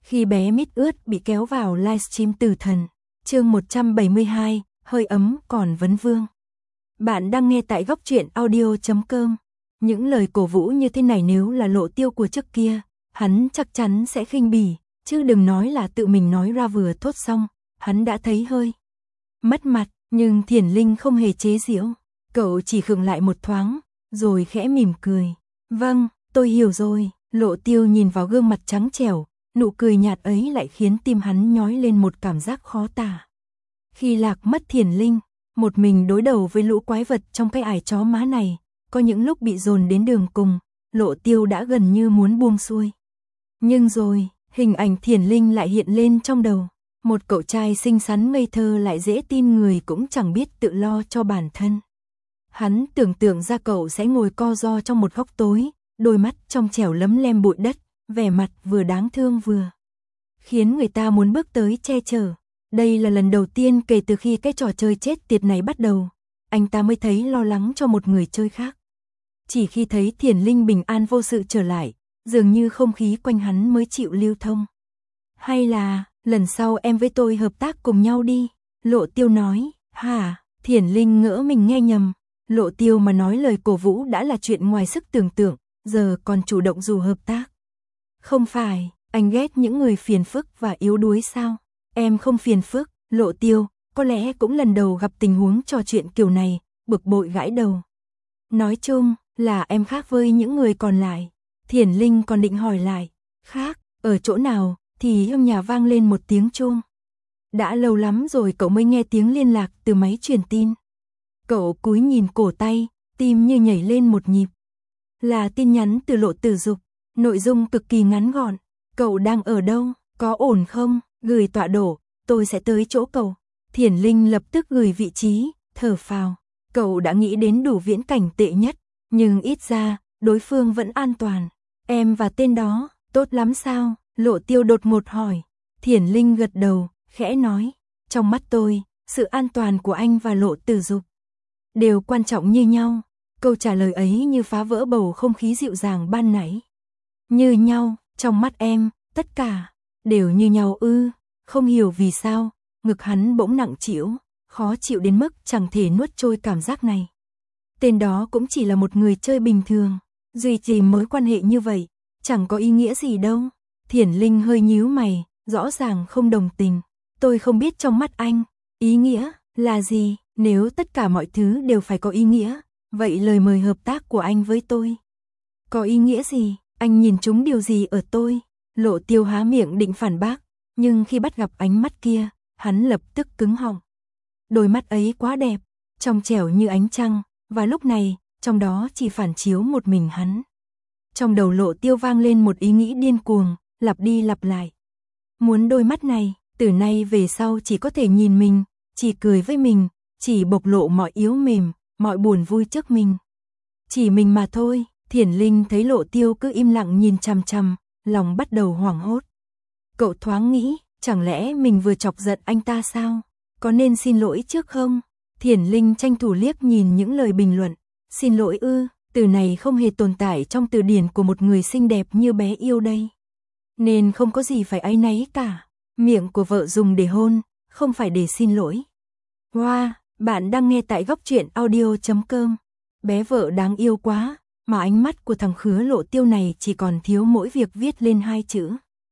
Khi bé mít ướt bị kéo vào livestream Tử Thần, chương 172, hơi ấm còn vấn vương. Bạn đang nghe tại góc truyện audio.com. Những lời cổ vũ như thế này nếu là Lộ Tiêu của trước kia, hắn chắc chắn sẽ khinh bỉ, chứ đừng nói là tự mình nói ra vừa thốt xong, hắn đã thấy hơi mất mặt, nhưng Thiển Linh không hề chế giễu, cậu chỉ khựng lại một thoáng, rồi khẽ mỉm cười. Vâng, tôi hiểu rồi. Lộ Tiêu nhìn vào gương mặt trắng trẻo, nụ cười nhạt ấy lại khiến tim hắn nhói lên một cảm giác khó tả. Khi lạc mất Thiển Linh, một mình đối đầu với lũ quái vật trong cái ải chó má này, có những lúc bị dồn đến đường cùng, Lộ Tiêu đã gần như muốn buông xuôi. Nhưng rồi, hình ảnh Thiển Linh lại hiện lên trong đầu, một cậu trai xinh xắn ngây thơ lại dễ tin người cũng chẳng biết tự lo cho bản thân. Hắn tưởng tượng ra cậu sẽ ngồi co ro trong một góc tối, đôi mắt trong trẻo lấm lem bụi đất, vẻ mặt vừa đáng thương vừa khiến người ta muốn bước tới che chở. Đây là lần đầu tiên kể từ khi cái trò chơi chết tiệt này bắt đầu, anh ta mới thấy lo lắng cho một người chơi khác. Chỉ khi thấy Thiển Linh bình an vô sự trở lại, dường như không khí quanh hắn mới chịu lưu thông. Hay là, lần sau em với tôi hợp tác cùng nhau đi, Lộ Tiêu nói. Hả? Thiển Linh ngỡ mình nghe nhầm. Lộ Tiêu mà nói lời cổ vũ đã là chuyện ngoài sức tưởng tượng, giờ còn chủ động dù hợp tác. Không phải, anh ghét những người phiền phức và yếu đuối sao? Em không phiền phức. Lộ Tiêu, có lẽ cũng lần đầu gặp tình huống trò chuyện kiểu này, bực bội gãi đầu. Nói chung, là em khác với những người còn lại. Thiển Linh còn định hỏi lại, khác, ở chỗ nào, thì trong nhà vang lên một tiếng chuông. Đã lâu lắm rồi cậu mới nghe tiếng liên lạc từ máy truyền tin. Cậu cúi nhìn cổ tay, tim như nhảy lên một nhịp. Là tin nhắn từ Lộ Tử Dục, nội dung cực kỳ ngắn gọn. Cậu đang ở đâu, có ổn không, gửi tọa độ, tôi sẽ tới chỗ cậu. Thiển Linh lập tức gửi vị trí, thở phào. Cậu đã nghĩ đến đủ viễn cảnh tệ nhất, nhưng ít ra, đối phương vẫn an toàn. Em và tên đó, tốt lắm sao? Lộ Tiêu đột ngột hỏi. Thiển Linh gật đầu, khẽ nói. Trong mắt tôi, sự an toàn của anh và Lộ Tử Dục đều quan trọng như nhau. Câu trả lời ấy như phá vỡ bầu không khí dịu dàng ban nãy. Như nhau, trong mắt em, tất cả đều như nhau ư? Không hiểu vì sao, ngực hắn bỗng nặng trĩu, khó chịu đến mức chẳng thể nuốt trôi cảm giác này. Tên đó cũng chỉ là một người chơi bình thường, duy trì mối quan hệ như vậy, chẳng có ý nghĩa gì đâu. Thiển Linh hơi nhíu mày, rõ ràng không đồng tình. Tôi không biết trong mắt anh, ý nghĩa là gì, nếu tất cả mọi thứ đều phải có ý nghĩa, vậy lời mời hợp tác của anh với tôi có ý nghĩa gì, anh nhìn trúng điều gì ở tôi? Lộ Tiêu há miệng định phản bác, nhưng khi bắt gặp ánh mắt kia, hắn lập tức cứng họng. Đôi mắt ấy quá đẹp, trong trẻo như ánh trăng, và lúc này, trong đó chỉ phản chiếu một mình hắn. Trong đầu Lộ Tiêu vang lên một ý nghĩ điên cuồng, lặp đi lặp lại. Muốn đôi mắt này, từ nay về sau chỉ có thể nhìn mình, chỉ cười với mình, chỉ bộc lộ mọi yếu mềm, mọi buồn vui trước mình. Chỉ mình mà thôi. Thiển Linh thấy Lộ Tiêu cứ im lặng nhìn chằm chằm, lòng bắt đầu hoảng hốt. Cậu thoáng nghĩ, chẳng lẽ mình vừa chọc giận anh ta sao? Có nên xin lỗi trước không? Thiển Linh tranh thủ liếc nhìn những lời bình luận. Xin lỗi ư? Từ này không hề tồn tại trong từ điển của một người xinh đẹp như bé yêu đây. Nên không có gì phải áy náy cả. Miệng của vợ dùng để hôn, không phải để xin lỗi. Wow, bạn đang nghe tại góc truyện audio.com. Bé vợ đáng yêu quá, mà ánh mắt của thằng khứa Lộ Tiêu này chỉ còn thiếu mỗi việc viết lên 2 chữ.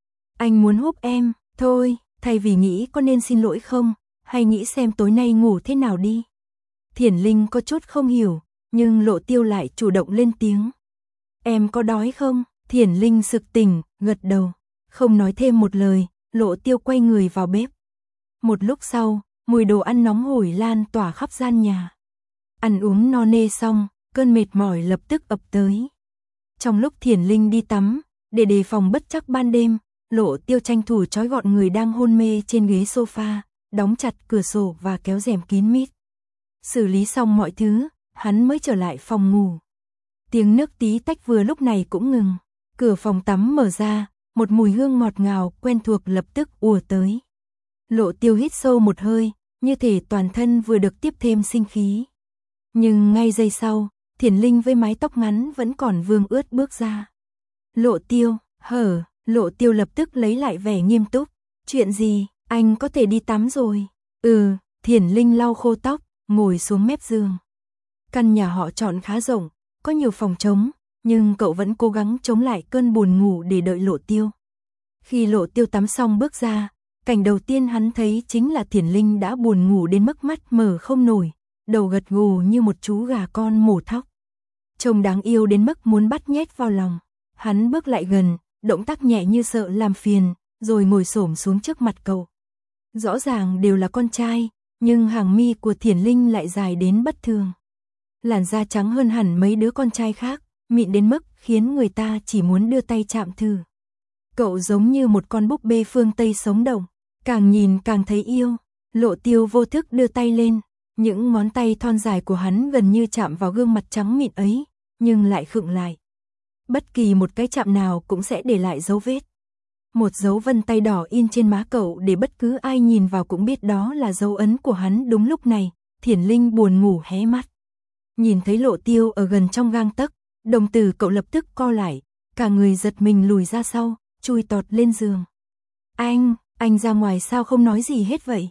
Anh muốn húp em, thôi, thay vì nghĩ có nên xin lỗi không, hay nghĩ xem tối nay ngủ thế nào đi. Thiển Linh có chút không hiểu, nhưng Lộ Tiêu lại chủ động lên tiếng. Em có đói không? Thiển Linh sực tỉnh, gật đầu. Không nói thêm một lời, Lộ Tiêu quay người vào bếp. Một lúc sau, mùi đồ ăn nóng hổi lan tỏa khắp gian nhà. Ăn uống no nê xong, cơn mệt mỏi lập tức ập tới. Trong lúc Thiển Linh đi tắm, để đề phòng bất trắc ban đêm, Lộ Tiêu tranh thủ trói gọn người đang hôn mê trên ghế sofa, đóng chặt cửa sổ và kéo rèm kín mít. Xử lý xong mọi thứ, hắn mới trở lại phòng ngủ. Tiếng nước tí tách vừa lúc này cũng ngừng. Cửa phòng tắm mở ra, một mùi hương ngọt ngào quen thuộc lập tức ùa tới. Lộ Tiêu hít sâu một hơi, như thể toàn thân vừa được tiếp thêm sinh khí. Nhưng ngay giây sau, Thiển Linh với mái tóc ngắn vẫn còn vương ướt bước ra. Lộ Tiêu, hở, Lộ Tiêu lập tức lấy lại vẻ nghiêm túc. Chuyện gì, anh có thể đi tắm rồi. Thiển Linh lau khô tóc, ngồi xuống mép giường. Căn nhà họ chọn khá rộng, có nhiều phòng trống, nhưng cậu vẫn cố gắng chống lại cơn buồn ngủ để đợi Lộ Tiêu. Khi Lộ Tiêu tắm xong bước ra, cảnh đầu tiên hắn thấy chính là Thiển Linh đã buồn ngủ đến mức mắt mở không nổi, đầu gật gù như một chú gà con mổ thóc. Trông đáng yêu đến mức muốn bắt nhét vào lòng. Hắn bước lại gần, động tác nhẹ như sợ làm phiền, rồi ngồi xổm xuống trước mặt cậu. Rõ ràng đều là con trai, nhưng hàng mi của Thiển Linh lại dài đến bất thường. Làn da trắng hơn hẳn mấy đứa con trai khác, mịn đến mức khiến người ta chỉ muốn đưa tay chạm thử. Cậu giống như một con búp bê phương Tây sống động, càng nhìn càng thấy yêu. Lộ Tiêu vô thức đưa tay lên, những ngón tay thon dài của hắn gần như chạm vào gương mặt trắng mịn ấy, nhưng lại khựng lại. Bất kỳ một cái chạm nào cũng sẽ để lại dấu vết. Một dấu vân tay đỏ in trên má cậu để bất cứ ai nhìn vào cũng biết đó là dấu ấn của hắn. Đúng lúc này, Thiển Linh buồn ngủ hé mắt. Nhìn thấy Lộ Tiêu ở gần trong gang tấc, đồng tử cậu lập tức co lại, cả người giật mình lùi ra sau, chui tọt lên giường. Anh ra ngoài sao không nói gì hết vậy?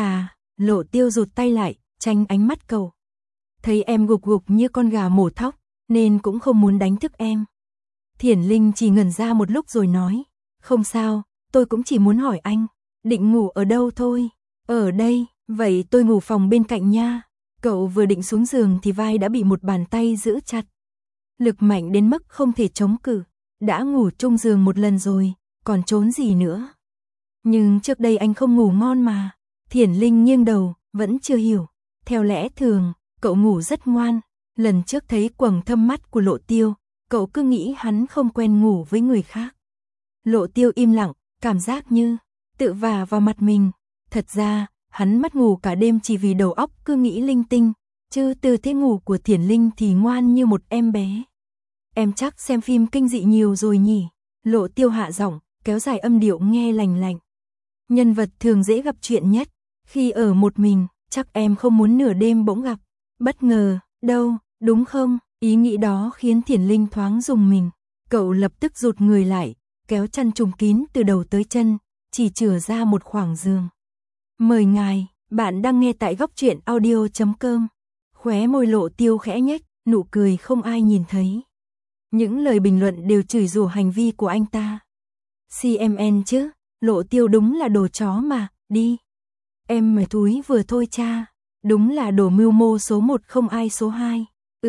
Lộ Tiêu rụt tay lại, tránh ánh mắt cậu. Thấy em gục gục như con gà mổ thóc, nên cũng không muốn đánh thức em. Thiển Linh chỉ ngẩn ra một lúc rồi nói, không sao, tôi cũng chỉ muốn hỏi anh, định ngủ ở đâu thôi. Ở đây, vậy tôi ngủ phòng bên cạnh nha. Cậu vừa định xuống giường thì vai đã bị một bàn tay giữ chặt. Lực mạnh đến mức không thể chống cự, đã ngủ chung giường một lần rồi, còn trốn gì nữa. Nhưng trước đây anh không ngủ ngon mà. Thiển Linh nghiêng đầu, vẫn chưa hiểu. Theo lẽ thường, cậu ngủ rất ngoan. Lần trước thấy quầng thâm mắt của Lộ Tiêu, cậu cứ nghĩ hắn không quen ngủ với người khác. Lộ Tiêu im lặng, cảm giác như tự vả vào mặt mình. Thật ra, hắn mất ngủ cả đêm chỉ vì đầu óc cứ nghĩ linh tinh, chứ tư thế ngủ của Thiển Linh thì ngoan như một em bé. Em chắc xem phim kinh dị nhiều rồi nhỉ? Lộ Tiêu hạ giọng, kéo dài âm điệu nghe lành lạnh. Nhân vật thường dễ gặp chuyện nhất, khi ở một mình, chắc em không muốn nửa đêm bỗng gặp bất ngờ, đâu, đúng không? Ý nghĩ đó khiến Thiển Linh thoáng rùng mình. Cậu lập tức rụt người lại, kéo chăn trùm kín từ đầu tới chân, chỉ chừa ra một khoảng giường. Mời ngài, bạn đang nghe tại góc truyện audio.com. Khóe môi Lộ Tiêu khẽ nhếch, nụ cười không ai nhìn thấy. Những lời bình luận đều chửi rủa hành vi của anh ta. CMN chứ, Lộ Tiêu đúng là đồ chó mà, đi. Em mày thúi vừa thôi cha, đúng là đồ mưu mô số 1 không ai số 2.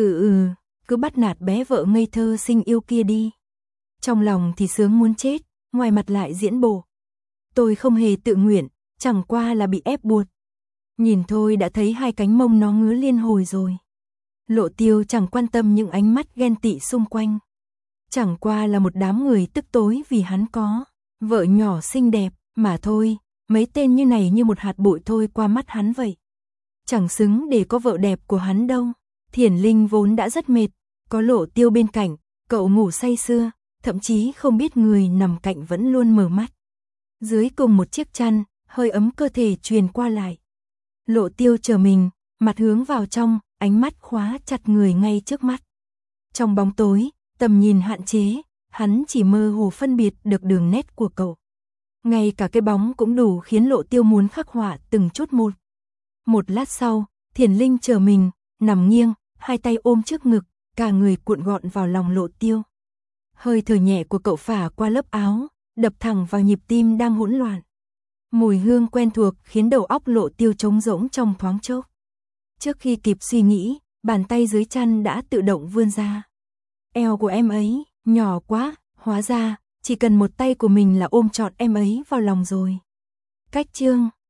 Cứ bắt nạt bé vợ ngây thơ xinh yêu kia đi. Trong lòng thì sướng muốn chết, ngoài mặt lại diễn bộ. Tôi không hề tự nguyện, chẳng qua là bị ép buộc. Nhìn thôi đã thấy hai cánh mông nó ngứa liên hồi rồi. Lộ Tiêu chẳng quan tâm những ánh mắt ghen tị xung quanh. Chẳng qua là một đám người tức tối vì hắn có vợ nhỏ xinh đẹp, mà thôi, mấy tên như này như một hạt bụi thôi qua mắt hắn vậy. Chẳng xứng để có vợ đẹp của hắn đâu. Thiển Linh vốn đã rất mệt, có Lộ Tiêu bên cạnh, cậu ngủ say sưa, thậm chí không biết người nằm cạnh vẫn luôn mở mắt. Dưới cùng một chiếc chăn, hơi ấm cơ thể truyền qua lại. Lộ Tiêu chờ mình, mặt hướng vào trong, ánh mắt khóa chặt người ngay trước mắt. Trong bóng tối, tầm nhìn hạn chế, hắn chỉ mơ hồ phân biệt được đường nét của cậu. Ngay cả cái bóng cũng đủ khiến Lộ Tiêu muốn khắc họa từng chút một. Một lát sau, Thiển Linh chờ mình, nằm nghiêng, hai tay ôm trước ngực, cả người cuộn gọn vào lòng Lộ Tiêu. Hơi thở nhẹ của cậu phả qua lớp áo, đập thẳng vào nhịp tim đang hỗn loạn. Mùi hương quen thuộc khiến đầu óc Lộ Tiêu trống rỗng trong thoáng chốc. Trước khi kịp suy nghĩ, bàn tay dưới chăn đã tự động vươn ra. Eo của em ấy, nhỏ quá, hóa ra, chỉ cần một tay của mình là ôm trọn em ấy vào lòng rồi. Cách chương